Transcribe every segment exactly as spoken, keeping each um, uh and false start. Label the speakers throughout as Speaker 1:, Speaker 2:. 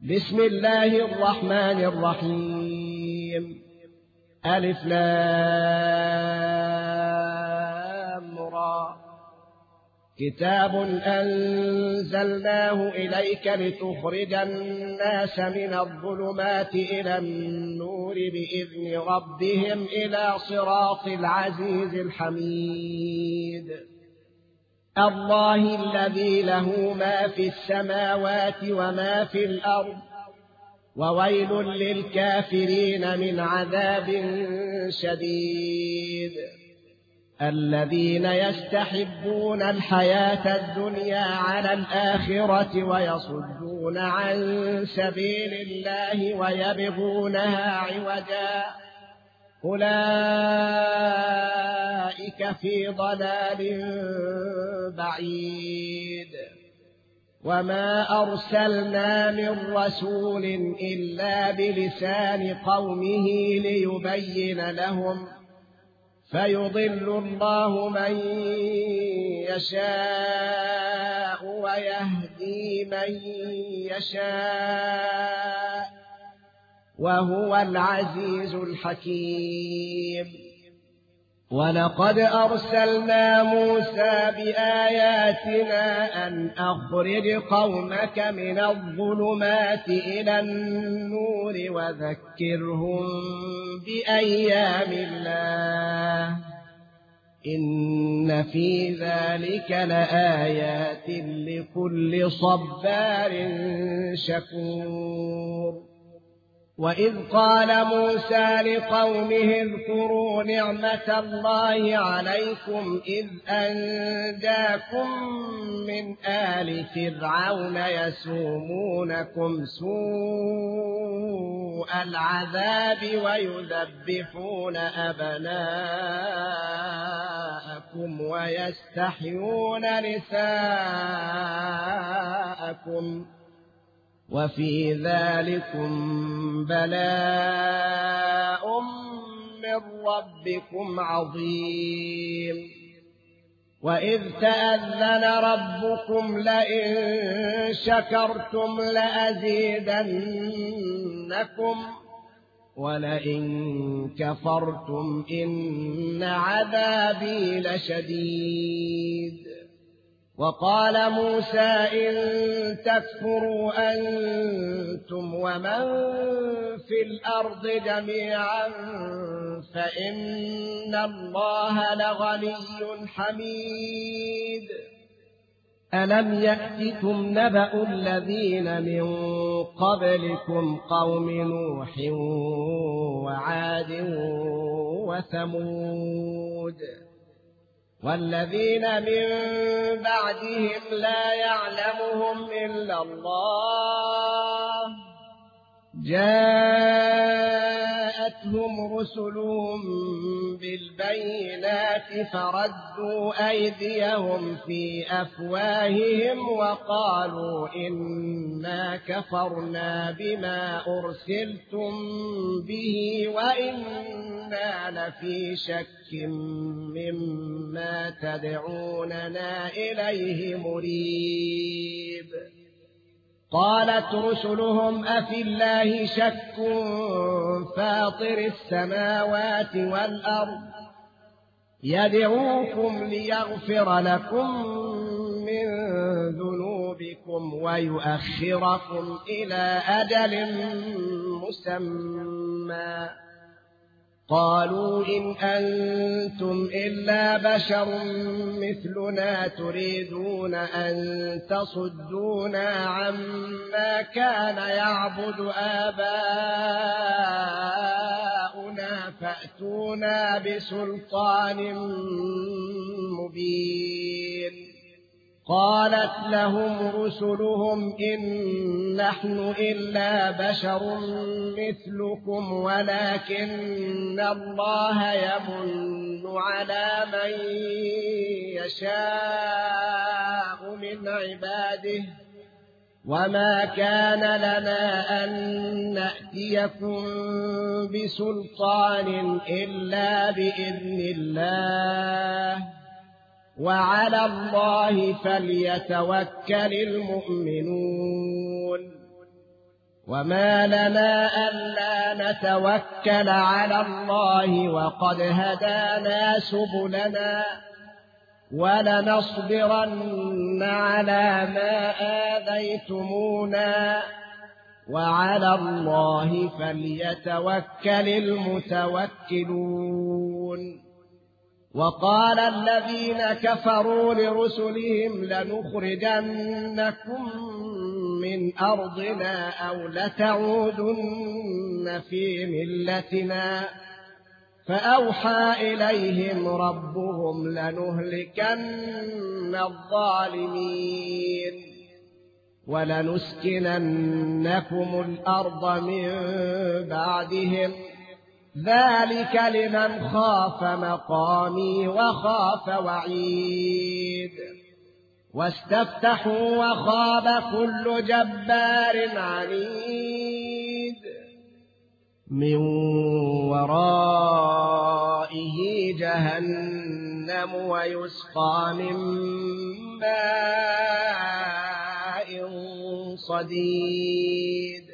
Speaker 1: بسم الله الرحمن الرحيم. ألف لام را. كتاب أنزلناه إليك لتخرج الناس من الظلمات إلى النور بإذن ربهم إلى صراط العزيز الحميد. الله الذي له ما في السماوات وما في الأرض، وويل للكافرين من عذاب شديد. الذين يستحبون الحياة الدنيا على الآخرة ويصدون عن سبيل الله ويبغونها عوجا، أولئك في ضلال بعيد. وما أرسلنا من رسول إلا بلسان قومه ليبين لهم، فيضل الله من يشاء ويهدي من يشاء، وهو العزيز الحكيم. ولقد أرسلنا موسى بآياتنا أن أخرج قومك من الظلمات إلى النور وذكرهم بأيام الله، إن في ذلك لآيات لكل صبار شكور. وإذ قال موسى لقومه اذكروا نعمة الله عليكم إذ أنجاكم من آل فرعون يسومونكم سوء العذاب ويذبحون أبناءكم ويستحيون نساءكم، وفي ذلكم بلاء من ربكم عظيم. وإذ تأذن ربكم لئن شكرتم لأزيدنكم ولئن كفرتم إن عذابي لشديد. وقال موسى إن تكفروا أنتم ومن في الأرض جميعا فإن الله لغني حميد. ألم يأتكم نبأ الذين من قبلكم قوم نوح وعاد وثمود والذين من بعدهم لا يعلمهم إلا الله، جاءتهم رسلهم بالبينات فردوا أيديهم في أفواههم وقالوا إنا كفرنا بما أرسلتم به وإنا لفي شك مما تدعوننا إليه مريب. قالت رسلهم أفي الله شك فاطر السماوات والأرض يدعوكم ليغفر لكم من ذنوبكم ويؤخركم إلى أجل مسمى. قالوا إن أنتم إلا بشر مثلنا تريدون أن تصدونا عما كان يعبد آباؤنا فأتونا بسلطان مبين. قالت لهم رسلهم إن نحن إلا بشر مثلكم ولكن الله يمن على من يشاء من عباده، وما كان لنا أن نأتيكم بسلطان إلا بإذن الله، وعلى الله فليتوكل المؤمنون. وما لنا ألا نتوكل على الله وقد هدانا سبلنا ولنصبرن على ما آذيتمونا وعلى الله فليتوكل المتوكلون. وقال الذين كفروا لرسلهم لنخرجنكم من أرضنا أو لتعودن في ملتنا فأوحى إليهم ربهم لنهلكن الظالمين ولنسكننكم الأرض من بعدهم ذلك لمن خاف مقامي وخاف وعيد. واستفتحوا وخاب كل جبار عنيد من ورائه جهنم ويسقى من ماء صديد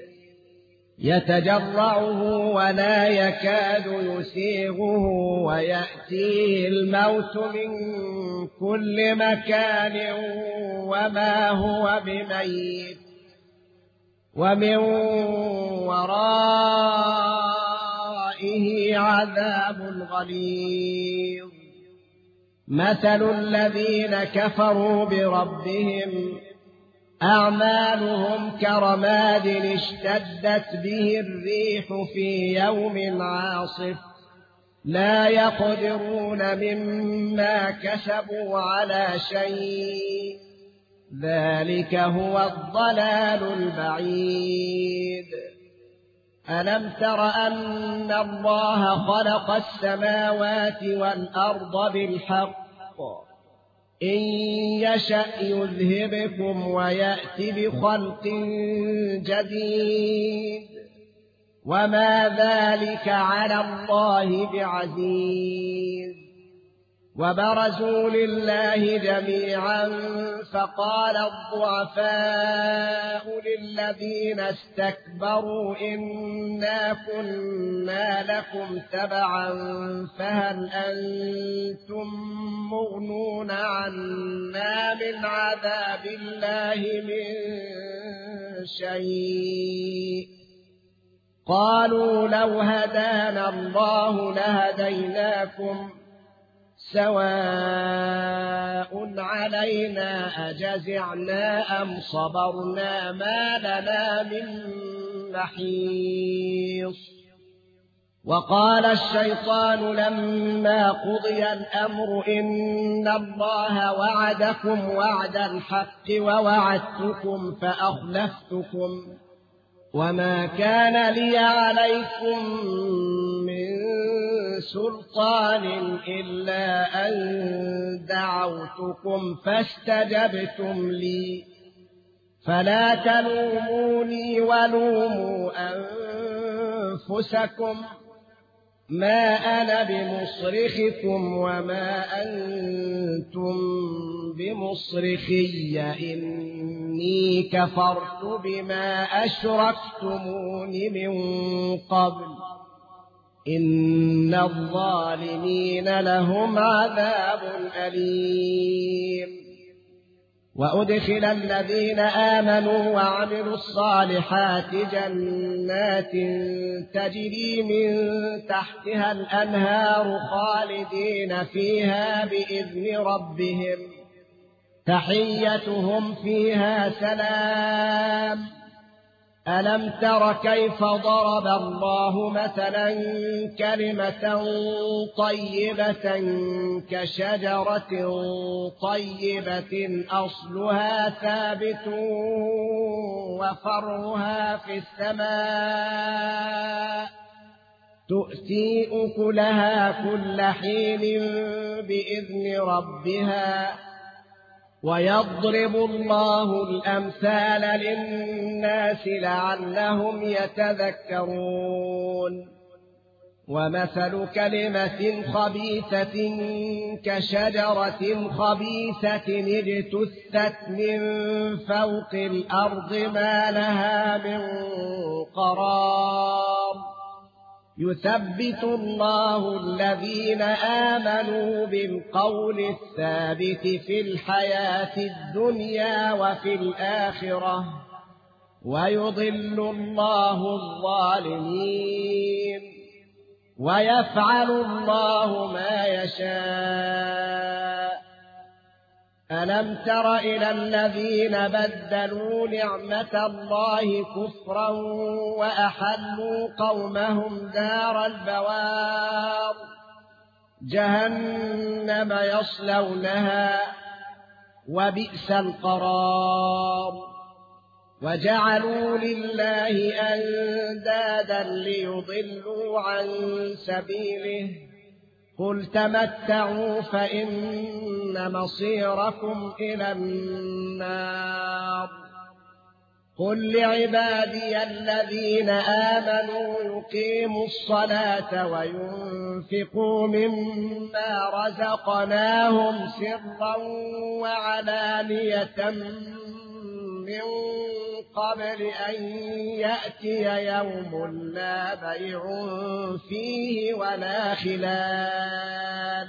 Speaker 1: يتجرعه ولا يكاد يسيغه ويأتيه الموت من كل مكان وما هو بميت ومن ورائه عذاب غليظ. مثل الذين كفروا بربهم أعمالهم كرماد اشتدت به الريح في يوم عاصف لا يقدرون مما كسبوا على شيء ذلك هو الضلال البعيد. ألم تر أن الله خلق السماوات والأرض بالحق إن يشأ يذهبكم ويأتي بخلق جديد وما ذلك على الله بعزيز. وبرزوا لله جميعا فقال الضعفاء للذين استكبروا إنا كنا لكم تبعا فهل أنتم مغنون عنا من عذاب الله من شيء قالوا لو هدانا الله لهديناكم سواء علينا أجزعنا أم صبرنا ما لنا من محيص. وقال الشيطان لما قضي الأمر إن الله وعدكم وعد الحق ووعدتكم فأخلفتكم وما كان لي عليكم من سلطان إلا أن دعوتكم فاستجبتم لي فلا تلوموني ولوموا أنفسكم ما أنا بمصرخكم وما أنتم بمصرخي إني كفرت بما أشركتمون من قبل إن الظالمين لهم عذاب أليم. وأدخل الذين آمنوا وعملوا الصالحات جنات تجري من تحتها الأنهار خالدين فيها بإذن ربهم تحيتهم فيها سلام. ألم تر كيف ضرب الله مثلا كلمة طيبة كشجرة طيبة أصلها ثابت وفرعها في السماء تؤتي أكلها كل حين بإذن ربها ويضرب الله الأمثال للناس لعلهم يتذكرون. ومثل كلمة خبيثة كشجرة خبيثة اجتثت من فوق الأرض ما لها من قرار يثبت الله الذين آمنوا بالقول الثابت في الحياة الدنيا وفي الآخرة ويضل الله الظالمين ويفعل الله ما يشاء. ألم تر إلى الذين بدلوا نعمة الله كفرا وأحلوا قومهم دار البوار جهنم يصلونها وبئس القرار وجعلوا لله أندادا ليضلوا عن سبيله قل تمتعوا فإن مصيركم إلى النار. قل لعبادي الذين آمنوا يقيموا الصلاة وينفقوا مما رزقناهم سرا وعلانية من قبل أن يأتي يوم لا بيع فيه ولا خلال.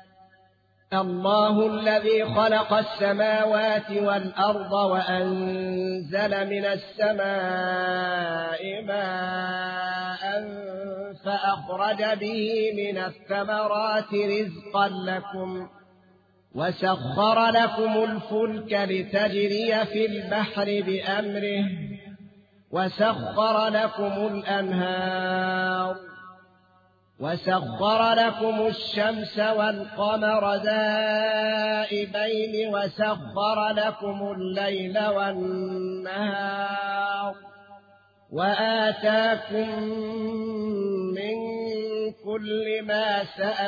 Speaker 1: الله الذي خلق السماوات والأرض وأنزل من السماء ماء فأخرج به من الثمرات رزقا لكم وسخر لكم الفلك لتجري في البحر بأمره وسخر لكم الأنهار وسخر لكم الشمس والقمر دائبين وسخر لكم الليل والنهار وآتاكم من كل ما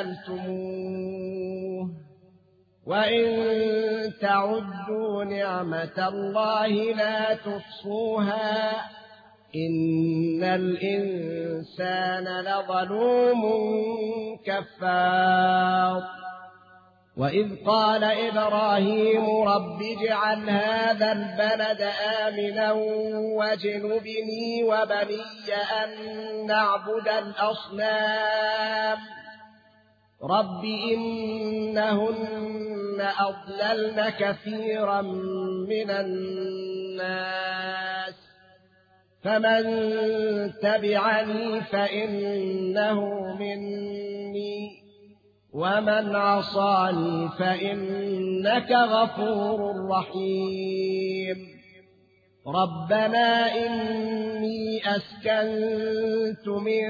Speaker 1: سألتموه وإن تعدوا نعمة الله لا تحصوها إن الإنسان لظلوم كفار. وإذ قال إبراهيم رب اجعل هذا البلد آمنا واجنبني وبني أن نعبد الأصنام رب إنهن أضللن كثيرا من الناس فمن تبعني فإنه مني ومن عصاني فإنك غفور رحيم. ربنا إني أسكنت من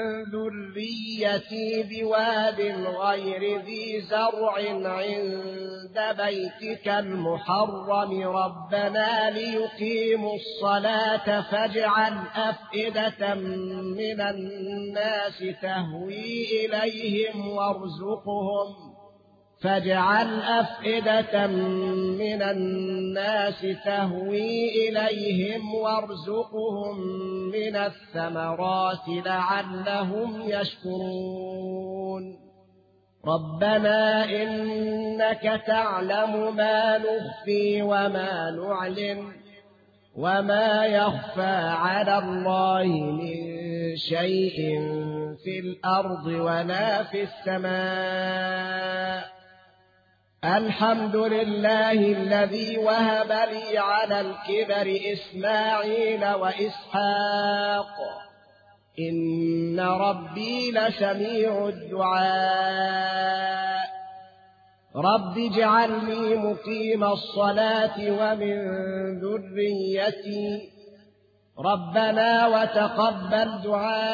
Speaker 1: ذريتي بواد غير ذي زرع عند بيتك المحرم ربنا ليقيموا الصلاة فاجعل أفئدة من الناس تهوي إليهم وارزقهم فاجعل أفئدة من الناس تهوي إليهم وارزقهم من الثمرات لعلهم يشكرون. ربنا إنك تعلم ما نخفي وما نعلن وما يخفى على الله من شيء في الأرض ولا في السماء. الحمد لله الذي وهب لي على الكبر إسماعيل وإسحاق إن ربي لسميع الدعاء. رب اجعلني مقيم الصلاة ومن ذريتي ربنا وتقبل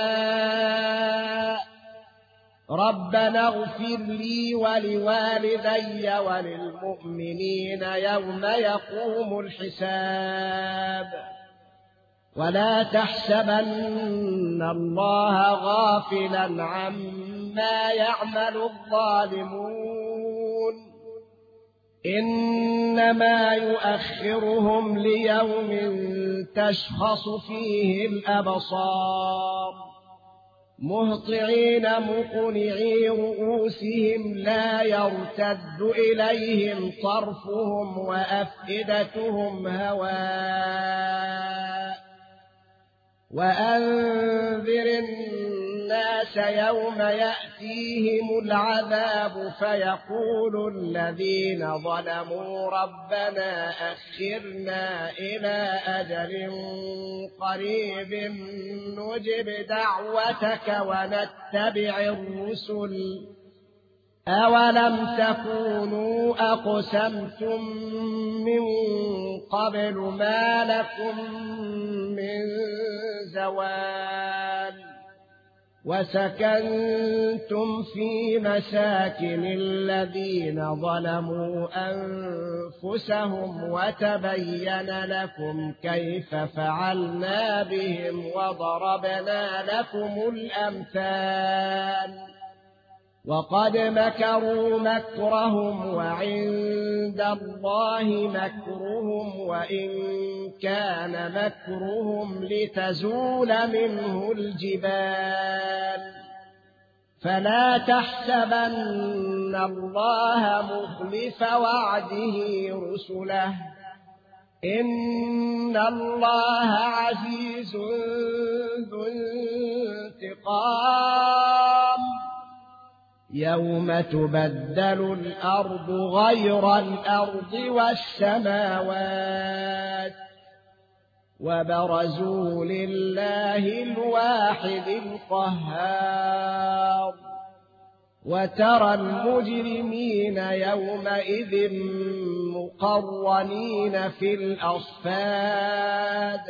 Speaker 1: دعاء. ربنا اغفر لي ولوالدي وللمؤمنين يوم يقوم الحساب. ولا تحسبن الله غافلا عما يعمل الظالمون إنما يؤخرهم ليوم تشخص فيه الأبصار مهطعين مقنعي رؤوسهم لا يرتد إليهم طرفهم وأفئدتهم هواء وأنذر الناس يوم يأتيهم العذاب فيقول الذين ظلموا ربنا أخرنا إلى أجل قريب نجب دعوتك ونتبع الرسل أولم تكونوا أقسمتم من قبل ما لكم من زوال وسكنتم في مساكن الذين ظلموا أنفسهم وتبين لكم كيف فعلنا بهم وضربنا لكم الأمثال وقد مكروا مكرهم وعند الله مكرهم وإن كان مكرهم لتزول منه الجبال فلا تحسبن الله مخلف وعده رسله إن الله عزيز ذو انتقام يوم تبدل الأرض غير الأرض والسماوات وبرزوا لله الواحد القهار وترى المجرمين يومئذ مقرنين في الأصفاد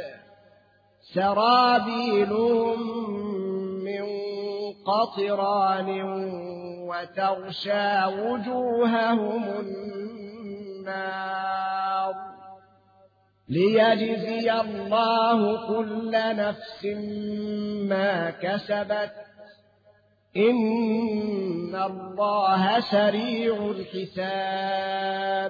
Speaker 1: سرابيلهم من قطران وتغشى وجوههم النار ليجزي الله كل نفس ما كسبت إن الله سريع الحساب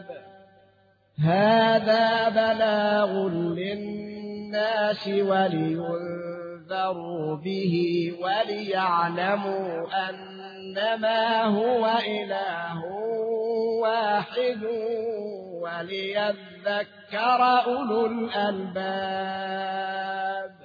Speaker 1: هذا بلاغ للناس ولينذروا به وليعلموا أنما هو إله واحد وليذكر أولو الألباب